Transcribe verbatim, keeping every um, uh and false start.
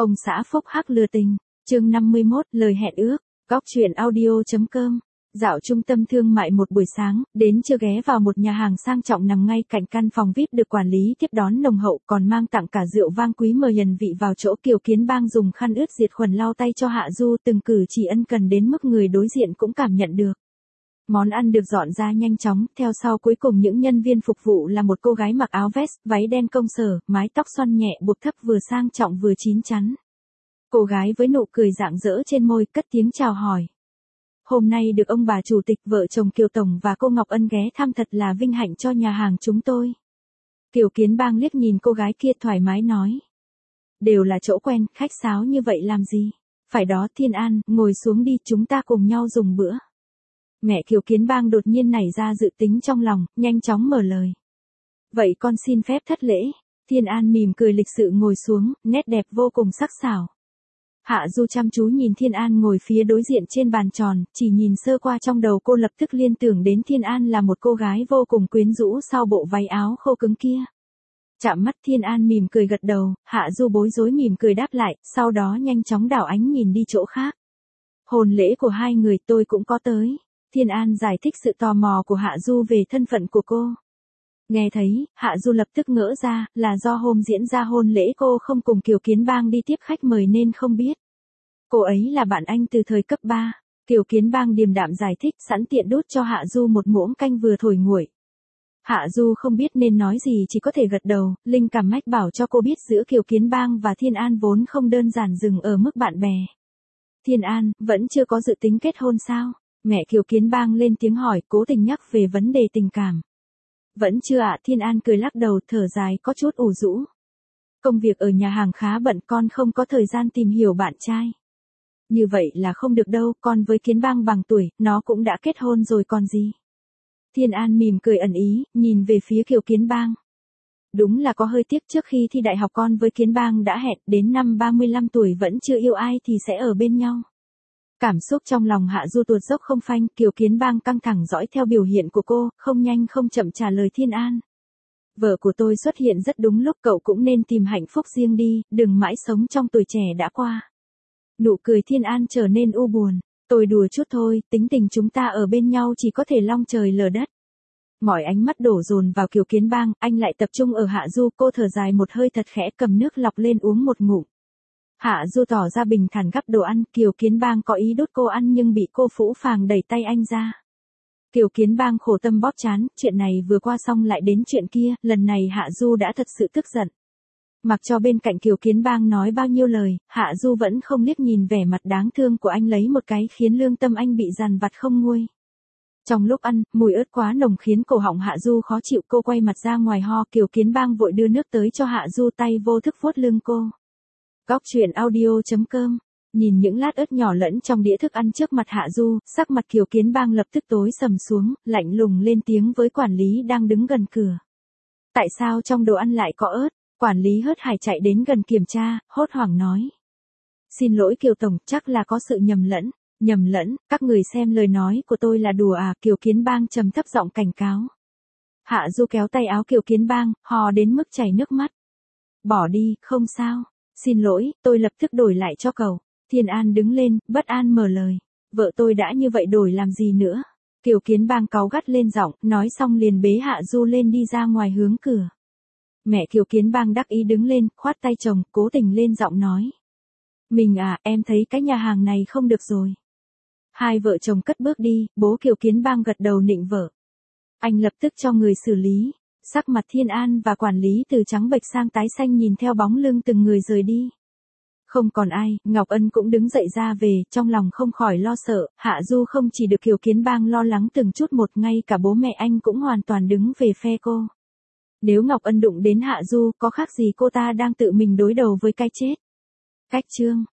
Ông xã phúc hắc lừa tình, chương năm mươi mốt, lời hẹn ước, góc truyện audio.com. Dạo trung tâm thương mại một buổi sáng, đến chưa ghé vào một nhà hàng sang trọng nằm ngay cạnh căn phòng vi ai pi được quản lý tiếp đón nồng hậu, còn mang tặng cả rượu vang quý mời hiền vị vào chỗ. Kiều Kiến Bang dùng khăn ướt diệt khuẩn lau tay cho Hạ Du, từng cử chỉ ân cần đến mức người đối diện cũng cảm nhận được. Món ăn được dọn ra nhanh chóng, theo sau cuối cùng những nhân viên phục vụ là một cô gái mặc áo vest, váy đen công sở, mái tóc xoăn nhẹ buộc thấp vừa sang trọng vừa chín chắn. Cô gái với nụ cười rạng rỡ trên môi cất tiếng chào hỏi. Hôm nay được ông bà chủ tịch, vợ chồng Kiều Tổng và cô Ngọc Ân ghé thăm thật là vinh hạnh cho nhà hàng chúng tôi. Kiều Kiến Bang liếc nhìn cô gái kia thoải mái nói. Đều là chỗ quen, khách sáo như vậy làm gì? Phải đó Thiên An, ngồi xuống đi, chúng ta cùng nhau dùng bữa. Mẹ Kiều Kiến Bang đột nhiên nảy ra dự tính trong lòng, nhanh chóng mở lời. Vậy con xin phép thất lễ. Thiên An mỉm cười lịch sự ngồi xuống, nét đẹp vô cùng sắc sảo. Hạ Du chăm chú nhìn Thiên An ngồi phía đối diện trên bàn tròn, chỉ nhìn sơ qua trong đầu cô lập tức liên tưởng đến Thiên An là một cô gái vô cùng quyến rũ sau bộ váy áo khô cứng kia. Chạm mắt Thiên An mỉm cười gật đầu, Hạ Du bối rối mỉm cười đáp lại, sau đó nhanh chóng đảo ánh nhìn đi chỗ khác. Hôn lễ của hai người tôi cũng có tới. Thiên An giải thích sự tò mò của Hạ Du về thân phận của cô. Nghe thấy, Hạ Du lập tức ngỡ ra, là do hôm diễn ra hôn lễ cô không cùng Kiều Kiến Bang đi tiếp khách mời nên không biết. Cô ấy là bạn anh từ thời cấp ba. Kiều Kiến Bang điềm đạm giải thích, sẵn tiện đút cho Hạ Du một muỗng canh vừa thổi nguội. Hạ Du không biết nên nói gì, chỉ có thể gật đầu, linh cảm mách bảo cho cô biết giữa Kiều Kiến Bang và Thiên An vốn không đơn giản dừng ở mức bạn bè. Thiên An, vẫn chưa có dự tính kết hôn sao? Mẹ Kiều Kiến Bang lên tiếng hỏi, cố tình nhắc về vấn đề tình cảm. Vẫn chưa ạ. Thiên An cười lắc đầu, thở dài có chút ủ rũ. Công việc ở nhà hàng khá bận, con không có thời gian tìm hiểu bạn trai. Như vậy là không được đâu, con với Kiến Bang bằng tuổi, nó cũng đã kết hôn rồi còn gì. Thiên An mỉm cười ẩn ý, nhìn về phía Kiều Kiến Bang. Đúng là có hơi tiếc, trước khi thi đại học con với Kiến Bang đã hẹn, đến năm ba mươi lăm tuổi vẫn chưa yêu ai thì sẽ ở bên nhau. Cảm xúc trong lòng Hạ Du tuột dốc không phanh, Kiều Kiến Bang căng thẳng dõi theo biểu hiện của cô, không nhanh không chậm trả lời Thiên An. Vợ của tôi xuất hiện rất đúng lúc, cậu cũng nên tìm hạnh phúc riêng đi, đừng mãi sống trong tuổi trẻ đã qua. Nụ cười Thiên An trở nên u buồn. Tôi đùa chút thôi, tính tình chúng ta ở bên nhau chỉ có thể long trời lở đất. Mọi ánh mắt đổ dồn vào Kiều Kiến Bang, anh lại tập trung ở Hạ Du, cô thở dài một hơi thật khẽ, cầm nước lọc lên uống một ngụm. Hạ Du tỏ ra bình thản gắp đồ ăn, Kiều Kiến Bang có ý đút cô ăn nhưng bị cô phũ phàng đẩy tay anh ra. Kiều Kiến Bang khổ tâm bóp trán, chuyện này vừa qua xong lại đến chuyện kia, lần này Hạ Du đã thật sự tức giận. Mặc cho bên cạnh Kiều Kiến Bang nói bao nhiêu lời, Hạ Du vẫn không liếc nhìn vẻ mặt đáng thương của anh lấy một cái, khiến lương tâm anh bị dằn vặt không nguôi. Trong lúc ăn, mùi ớt quá nồng khiến cổ họng Hạ Du khó chịu, cô quay mặt ra ngoài ho, Kiều Kiến Bang vội đưa nước tới cho Hạ Du, tay vô thức vuốt lưng cô. Góc truyện audio.com. Nhìn những lát ớt nhỏ lẫn trong đĩa thức ăn trước mặt Hạ Du, sắc mặt Kiều Kiến Bang lập tức tối sầm xuống, lạnh lùng lên tiếng với quản lý đang đứng gần cửa. Tại sao trong đồ ăn lại có ớt? Quản lý hớt hải chạy đến gần kiểm tra, hốt hoảng nói. Xin lỗi Kiều Tổng, chắc là có sự nhầm lẫn. Nhầm lẫn, các người xem lời nói của tôi là đùa à? Kiều Kiến Bang trầm thấp giọng cảnh cáo. Hạ Du kéo tay áo Kiều Kiến Bang, hò đến mức chảy nước mắt. Bỏ đi, không sao. Xin lỗi, tôi lập tức đổi lại cho cậu. Thiên An đứng lên, bất an mở lời. Vợ tôi đã như vậy đổi làm gì nữa? Kiều Kiến Bang cáu gắt lên giọng, nói xong liền bế Hạ Du lên đi ra ngoài hướng cửa. Mẹ Kiều Kiến Bang đắc ý đứng lên, khoát tay chồng, cố tình lên giọng nói. Mình à, em thấy cái nhà hàng này không được rồi. Hai vợ chồng cất bước đi, bố Kiều Kiến Bang gật đầu nịnh vợ. Anh lập tức cho người xử lý. Sắc mặt Thiên An và quản lý từ trắng bệch sang tái xanh nhìn theo bóng lưng từng người rời đi. Không còn ai, Ngọc Ân cũng đứng dậy ra về, trong lòng không khỏi lo sợ, Hạ Du không chỉ được Kiều Kiến Bang lo lắng từng chút một, ngay cả bố mẹ anh cũng hoàn toàn đứng về phe cô. Nếu Ngọc Ân đụng đến Hạ Du, có khác gì cô ta đang tự mình đối đầu với cái chết. Cách chương